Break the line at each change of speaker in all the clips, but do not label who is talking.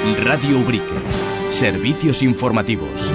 Radio Ubrique. Servicios informativos.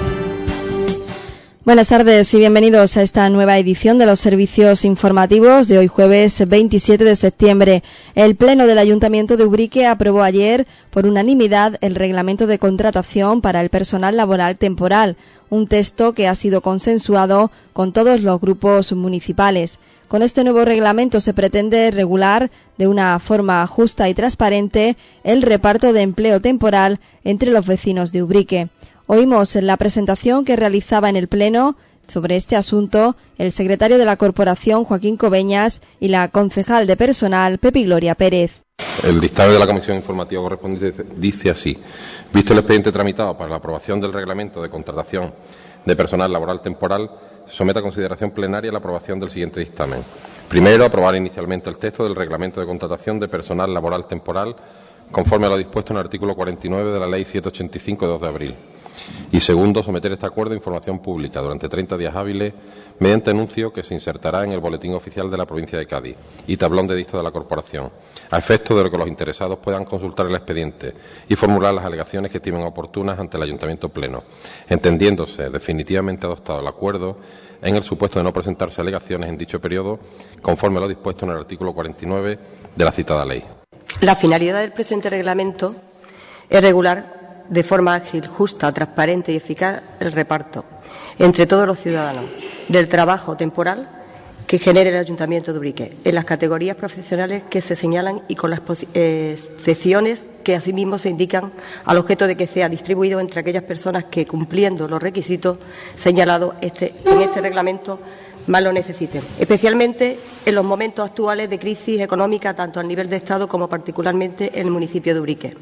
Buenas tardes y bienvenidos a esta nueva edición de los servicios informativos de hoy jueves 27 de septiembre. El Pleno del Ayuntamiento de Ubrique aprobó ayer por unanimidad el reglamento de contratación para el personal laboral temporal, un texto que ha sido consensuado con todos los grupos municipales. Con este nuevo reglamento se pretende regular de una forma justa y transparente el reparto de empleo temporal entre los vecinos de Ubrique. Oímos en la presentación que realizaba en el Pleno sobre este asunto el secretario de la Corporación, Joaquín Cobeñas, y la concejal de Personal, Pepi Gloria Pérez.
El dictamen de la Comisión Informativa correspondiente dice así: visto el expediente tramitado para la aprobación del reglamento de contratación de personal laboral temporal, se somete a consideración plenaria la aprobación del siguiente dictamen. Primero, aprobar inicialmente el texto del reglamento de contratación de personal laboral temporal conforme a lo dispuesto en el artículo 49 de la Ley 785 de 2 de abril. Y segundo, someter este acuerdo a información pública durante 30 días hábiles mediante anuncio que se insertará en el Boletín Oficial de la Provincia de Cádiz y tablón de dicto de la Corporación, a efecto de que los interesados puedan consultar el expediente y formular las alegaciones que estimen oportunas ante el Ayuntamiento Pleno, entendiéndose definitivamente adoptado el acuerdo en el supuesto de no presentarse alegaciones en dicho periodo, conforme a lo dispuesto en el artículo 49 de la citada ley.
La finalidad del presente reglamento es regular de forma ágil, justa, transparente y eficaz el reparto entre todos los ciudadanos del trabajo temporal que genere el Ayuntamiento de Ubrique en las categorías profesionales que se señalan y con las excepciones que asimismo se indican al objeto de que sea distribuido entre aquellas personas que, cumpliendo los requisitos señalados en este reglamento, más lo necesiten, especialmente en los momentos actuales de crisis económica, tanto a nivel de Estado como particularmente en el municipio de Ubrique.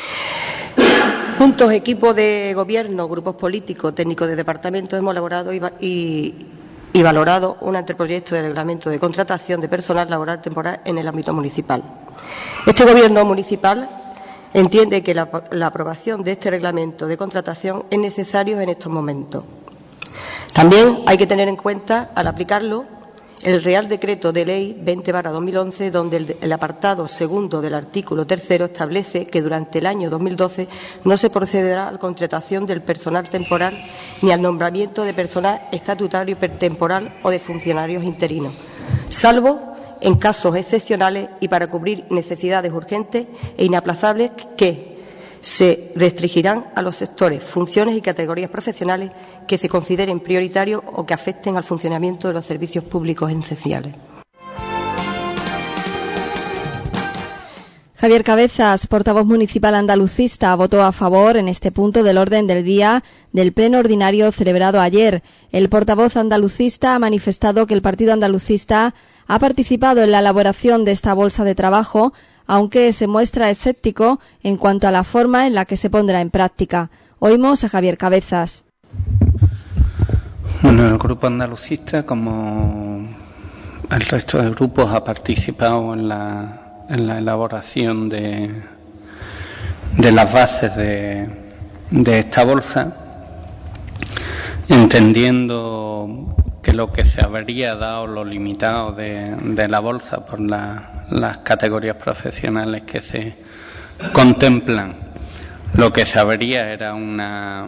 Juntos, equipos de gobierno, grupos políticos, técnicos de departamento, hemos elaborado y valorado un anteproyecto de reglamento de contratación de personal laboral temporal en el ámbito municipal. Este gobierno municipal entiende que la aprobación de este reglamento de contratación es necesario en estos momentos. También hay que tener en cuenta, al aplicarlo, el Real Decreto de Ley 20/2011, donde el apartado segundo del artículo 3 establece que durante el año 2012 no se procederá a la contratación del personal temporal ni al nombramiento de personal estatutario temporal o de funcionarios interinos, salvo en casos excepcionales y para cubrir necesidades urgentes e inaplazables que se restringirán a los sectores, funciones y categorías profesionales que se consideren prioritarios o que afecten al funcionamiento de los servicios públicos esenciales.
Javier Cabezas, portavoz municipal andalucista, votó a favor en este punto del orden del día del pleno ordinario celebrado ayer. El portavoz andalucista ha manifestado que el Partido Andalucista ha participado en la elaboración de esta bolsa de trabajo, aunque se muestra escéptico en cuanto a la forma en la que se pondrá en práctica. Oímos a Javier Cabezas.
Bueno, el grupo andalucista, como el resto de grupos, ha participado en la elaboración de las bases de esta bolsa, entendiendo que lo que se habría dado, lo limitado de la bolsa por las categorías profesionales que se contemplan, lo que se habría era una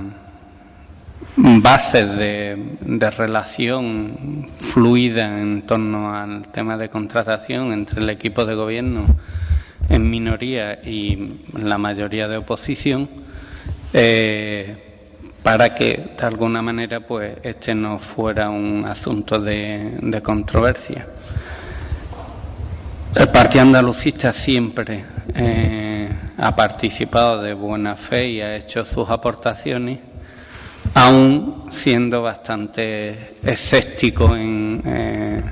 base de relación fluida en torno al tema de contratación entre el equipo de gobierno en minoría y la mayoría de oposición, para que de alguna manera pues este no fuera un asunto de controversia. El Partido Andalucista siempre ha participado de buena fe y ha hecho sus aportaciones, aún siendo bastante escéptico en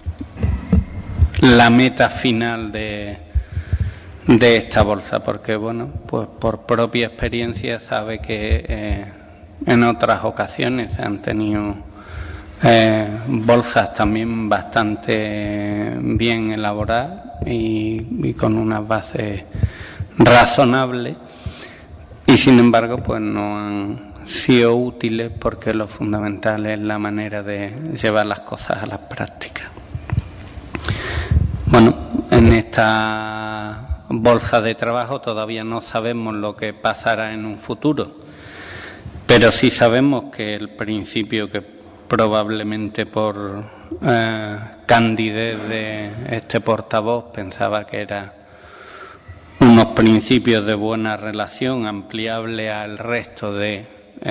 la meta final de esta bolsa, porque bueno, pues por propia experiencia sabe que en otras ocasiones se han tenido bolsas también bastante bien elaboradas y con unas bases razonables, y sin embargo pues no han sido útiles, porque lo fundamental es la manera de llevar las cosas a la práctica. Bueno, en esta bolsa de trabajo. Todavía no sabemos lo que pasará en un futuro, pero sí sabemos que el principio que probablemente por candidez de este portavoz pensaba que era unos principios de buena relación ampliable al resto de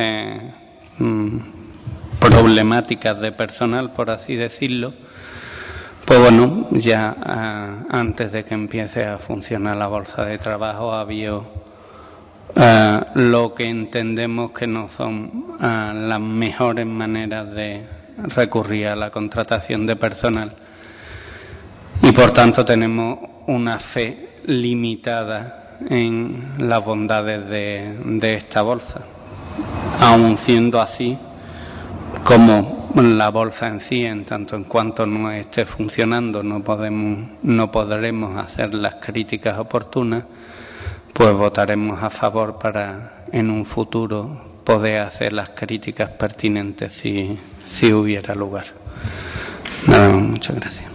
problemáticas de personal, por así decirlo, pues bueno, ya antes de que empiece a funcionar la bolsa de trabajo ha habido lo que entendemos que no son las mejores maneras de recurrir a la contratación de personal, y por tanto tenemos una fe limitada en las bondades de esta bolsa. Aun siendo así, como la bolsa en sí, en tanto en cuanto no esté funcionando, no podremos hacer las críticas oportunas, pues votaremos a favor para en un futuro poder hacer las críticas pertinentes si hubiera lugar. Nada más, muchas gracias.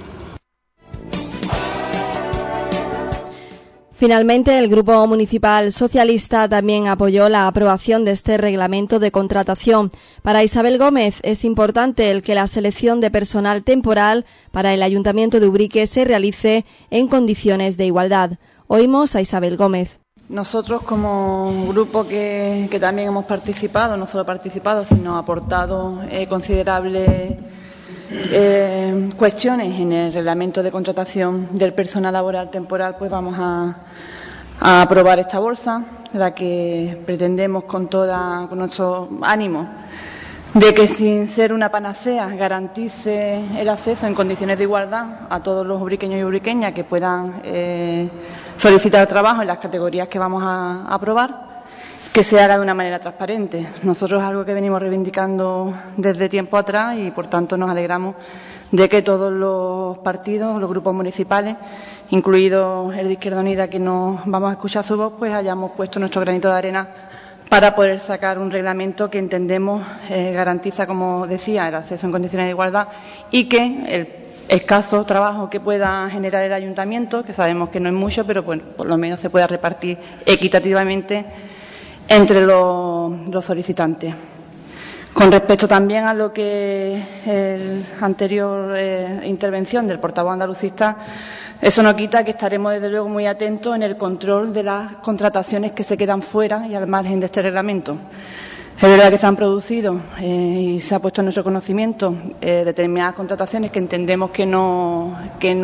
Finalmente, el Grupo Municipal Socialista también apoyó la aprobación de este reglamento de contratación. Para Isabel Gómez es importante el que la selección de personal temporal para el Ayuntamiento de Ubrique se realice en condiciones de igualdad. Oímos a Isabel Gómez.
Nosotros, como grupo que también hemos participado, no solo participado, sino aportado considerables cuestiones en el reglamento de contratación del personal laboral temporal, pues vamos a aprobar esta bolsa, la que pretendemos con nuestro ánimo de que, sin ser una panacea, garantice el acceso en condiciones de igualdad a todos los ubriqueños y ubriqueñas que puedan solicitar trabajo en las categorías que vamos a aprobar, que se haga de una manera transparente. Nosotros es algo que venimos reivindicando desde tiempo atrás y, por tanto, nos alegramos de que todos los partidos, los grupos municipales, incluido el de Izquierda Unida, que nos vamos a escuchar su voz, pues hayamos puesto nuestro granito de arena para poder sacar un reglamento que entendemos garantiza, como decía, el acceso en condiciones de igualdad, y que el escaso trabajo que pueda generar el ayuntamiento, que sabemos que no es mucho, pero bueno, por lo menos se pueda repartir equitativamente entre los solicitantes. Con respecto también a lo que la anterior intervención del portavoz andalucista, eso no quita que estaremos desde luego muy atentos en el control de las contrataciones que se quedan fuera y al margen de este reglamento. Es verdad que se han producido y se ha puesto en nuestro conocimiento determinadas contrataciones que entendemos que no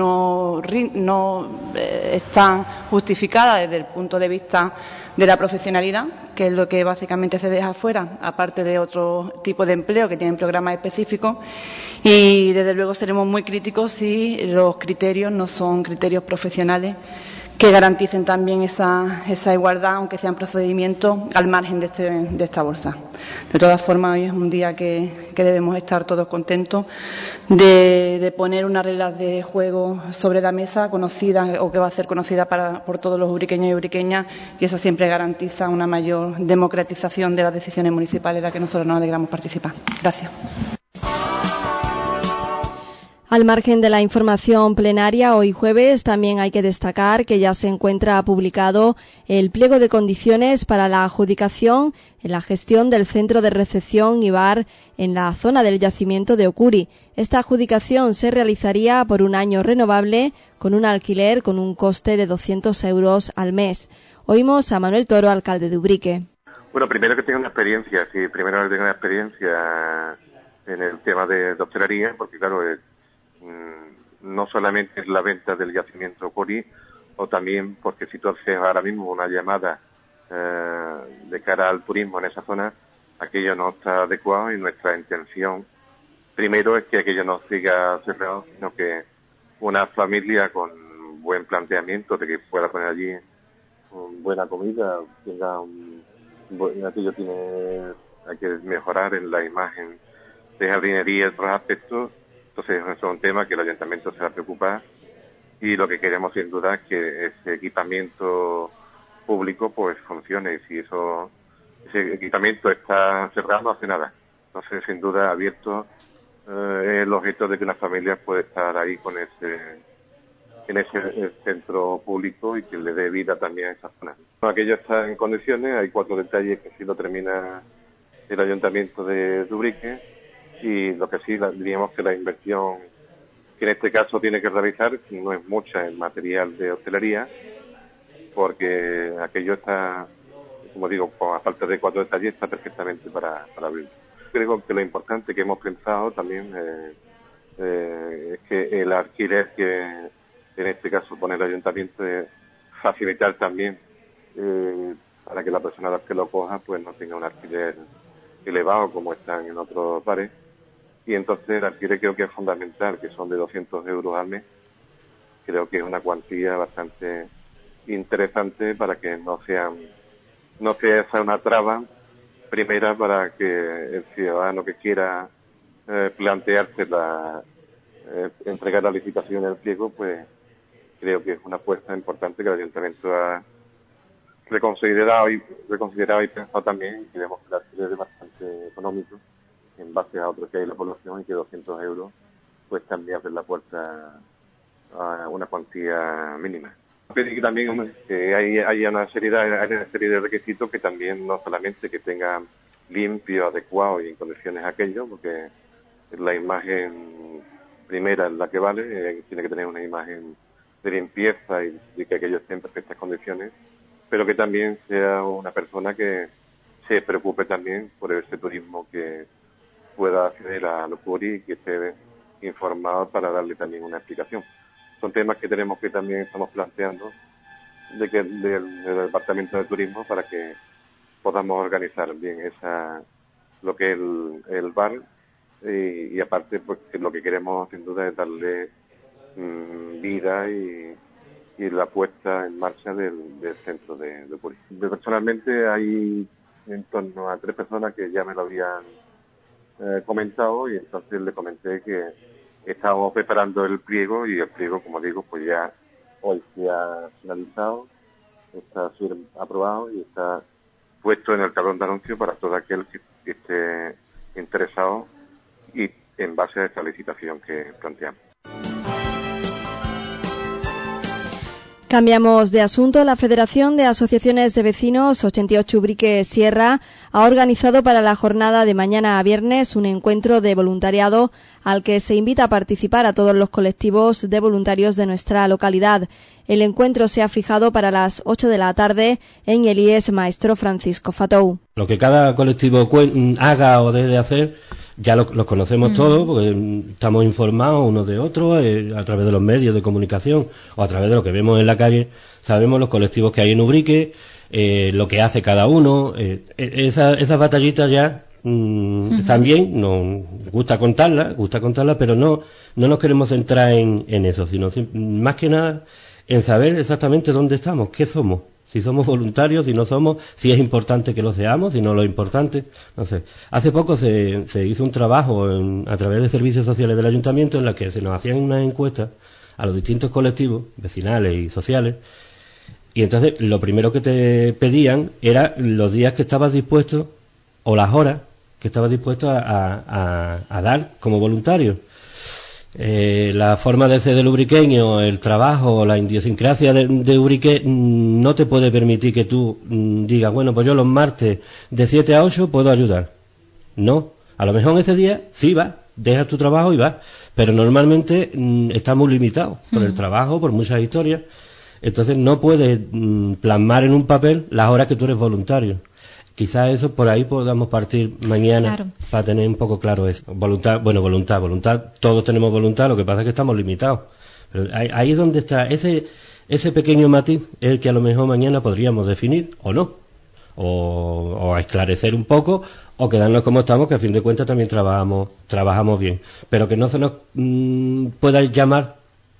están justificadas desde el punto de vista de la profesionalidad, que es lo que básicamente se deja fuera, aparte de otro tipo de empleo que tienen programas específicos, y desde luego seremos muy críticos si los criterios no son criterios profesionales que garanticen también esa igualdad, aunque sean procedimientos al margen de esta bolsa. De todas formas, hoy es un día que debemos estar todos contentos de poner unas reglas de juego sobre la mesa, conocida o que va a ser conocida por todos los ubriqueños y ubriqueñas, y eso siempre garantiza una mayor democratización de las decisiones municipales en las que nosotros nos alegramos participar. Gracias.
Al margen de la información plenaria, hoy jueves también hay que destacar que ya se encuentra publicado el pliego de condiciones para la adjudicación en la gestión del centro de recepción y bar en la zona del yacimiento de Ocuri. Esta adjudicación se realizaría por un año renovable con un alquiler con un coste de 200 euros al mes. Oímos a Manuel Toro, alcalde de Ubrique.
Bueno, primero que tenga una experiencia, en el tema de hostelería, porque claro, no solamente es la venta del yacimiento Ocuri, o también porque si tú haces ahora mismo una llamada de cara al turismo en esa zona, aquello no está adecuado, y nuestra intención primero es que aquello no siga cerrado, sino que una familia con buen planteamiento de que pueda poner allí buena comida, aquello hay que mejorar en la imagen de jardinería y otros aspectos. Entonces, eso es un tema que el ayuntamiento se va a preocupar, y lo que queremos sin duda es que ese equipamiento público pues funcione, y si ese equipamiento está cerrado no hace nada. Entonces, sin duda, abierto el objeto de que una familia puede estar ahí con en ese centro público y que le dé vida también a esa zona. Aquello está en condiciones, hay 4 detalles que sí lo termina el Ayuntamiento de Ubrique, y lo que sí diríamos que la inversión que en este caso tiene que realizar no es mucha en material de hostelería, porque aquello está, como digo, a falta de 4 detalles, está perfectamente para abrir. Creo que lo importante que hemos pensado también es que el alquiler que en este caso pone el Ayuntamiento es facilitar también para que la persona que lo coja pues no tenga un alquiler elevado como están en otros bares. Y entonces el alquiler creo que es fundamental, que son de 200 euros al mes. Creo que es una cuantía bastante interesante para que no sea esa una traba primera para que el ciudadano que quiera plantearse entregar la licitación en el pliego, pues creo que es una apuesta importante que el Ayuntamiento ha reconsiderado y pensado también, y creemos que el alquiler es bastante económico en base a otro que hay en la población, y que 200 euros pues también abre la puerta a una cuantía mínima. Pero que también que hay una serie de requisitos que también no solamente que tengan limpio, adecuado y en condiciones aquello, porque la imagen primera es la que vale, tiene que tener una imagen de limpieza y que aquello esté en perfectas condiciones, pero que también sea una persona que se preocupe también por ese turismo que pueda acceder a los Curi y que esté informado para darle también una explicación. Son temas que tenemos que también estamos planteando del Departamento de Turismo para que podamos organizar bien lo que es el bar y aparte pues lo que queremos sin duda es darle vida y la puesta en marcha del centro de Curi. Personalmente hay en torno a 3 personas que ya me lo habían comentado, y entonces le comenté que estábamos preparando el pliego, y el pliego, como digo, pues ya hoy se ha finalizado, está aprobado y está puesto en el tablón de anuncio para todo aquel que esté interesado y en base a esta licitación que planteamos.
Cambiamos de asunto. La Federación de Asociaciones de Vecinos 88 Ubrique Sierra ha organizado para la jornada de mañana a viernes un encuentro de voluntariado al que se invita a participar a todos los colectivos de voluntarios de nuestra localidad. El encuentro se ha fijado para las 8 de la tarde en el IES Maestro Francisco Fatou.
Lo que cada colectivo haga o debe de hacer ya los conocemos todos, porque estamos informados unos de otros a través de los medios de comunicación o a través de lo que vemos en la calle. Sabemos los colectivos que hay en Ubrique, lo que hace cada uno. Esas batallitas ya están bien, nos gusta contarlas, pero no nos queremos centrar en eso, sino más que nada en saber exactamente dónde estamos, qué somos. Si somos voluntarios, si no somos, si es importante que lo seamos, si no lo es importante. No sé. Hace poco se hizo un trabajo a través de servicios sociales del ayuntamiento en la que se nos hacían unas encuestas a los distintos colectivos vecinales y sociales, y entonces lo primero que te pedían era los días que estabas dispuesto o las horas que estabas dispuesto a dar como voluntario. La forma de ser del ubriqueño, el trabajo, la idiosincrasia de Ubrique no te puede permitir que tú digas, bueno, pues yo los martes de 7 a 8 puedo ayudar. No, a lo mejor ese día sí vas, dejas tu trabajo y vas, pero normalmente estamos limitados por el trabajo, por muchas historias. Entonces no puedes plasmar en un papel las horas que tú eres voluntario. Quizás eso por ahí podamos partir mañana, claro, para tener un poco claro eso. Voluntad, todos tenemos voluntad, lo que pasa es que estamos limitados. Pero ahí es donde está ese pequeño matiz, el que a lo mejor mañana podríamos definir, o no, o a esclarecer un poco, o quedarnos como estamos, que a fin de cuentas también trabajamos bien. Pero que no se nos pueda llamar,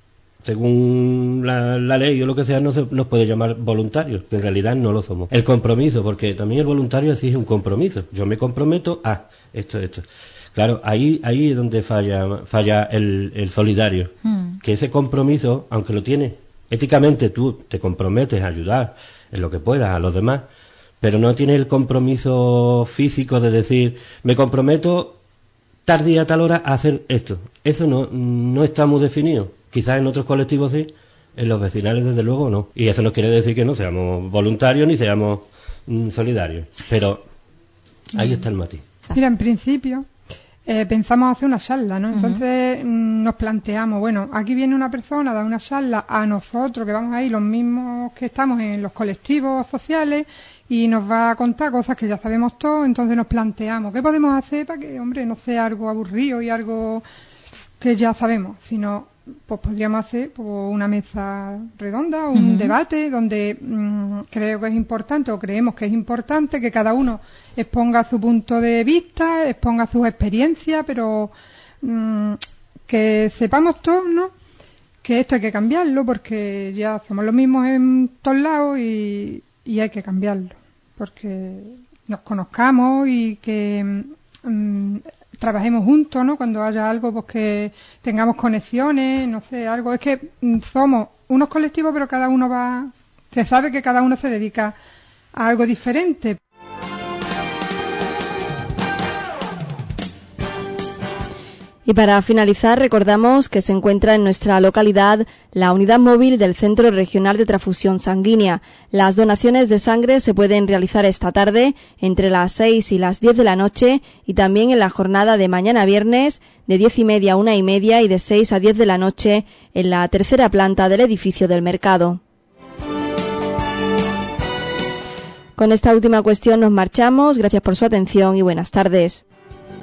según la ley o lo que sea, no se nos puede llamar voluntarios, que en realidad no lo somos. El compromiso, porque también el voluntario exige un compromiso. Yo me comprometo a esto. Claro, ahí es donde falla el solidario. Que ese compromiso, aunque lo tienes, éticamente tú te comprometes a ayudar en lo que puedas a los demás, pero no tienes el compromiso físico de decir, me comprometo tal día, tal hora a hacer esto. Eso no está muy definido. Quizás en otros colectivos sí, En los vecinales, desde luego, no. Y eso no quiere decir que no seamos voluntarios ni seamos solidarios. Pero ahí está el matiz.
Mira, en principio pensamos hacer una charla, ¿no? Entonces nos planteamos, bueno, aquí viene una persona a dar una charla a nosotros, que vamos ahí los mismos que estamos en los colectivos sociales, y nos va a contar cosas que ya sabemos todos. Entonces nos planteamos, ¿qué podemos hacer para que, hombre, no sea algo aburrido y algo que ya sabemos, sino pues podríamos hacer una mesa redonda, un debate donde creo que es importante, o creemos que es importante, que cada uno exponga su punto de vista, exponga sus experiencias, pero que sepamos todos, ¿no?, que esto hay que cambiarlo, porque ya somos los mismos en todos lados y hay que cambiarlo, porque nos conozcamos y que trabajemos juntos, ¿no? Cuando haya algo, pues que tengamos conexiones, no sé, algo. Es que somos unos colectivos, pero cada uno se sabe que cada uno se dedica a algo diferente.
Y para finalizar, recordamos que se encuentra en nuestra localidad la unidad móvil del Centro Regional de Transfusión Sanguínea. Las donaciones de sangre se pueden realizar esta tarde entre las 6 y las 10 de la noche, y también en la jornada de mañana viernes de 10:30 a 1:30 y de 6 a 10 de la noche en la tercera planta del edificio del mercado. Con esta última cuestión nos marchamos. Gracias por su atención y buenas tardes.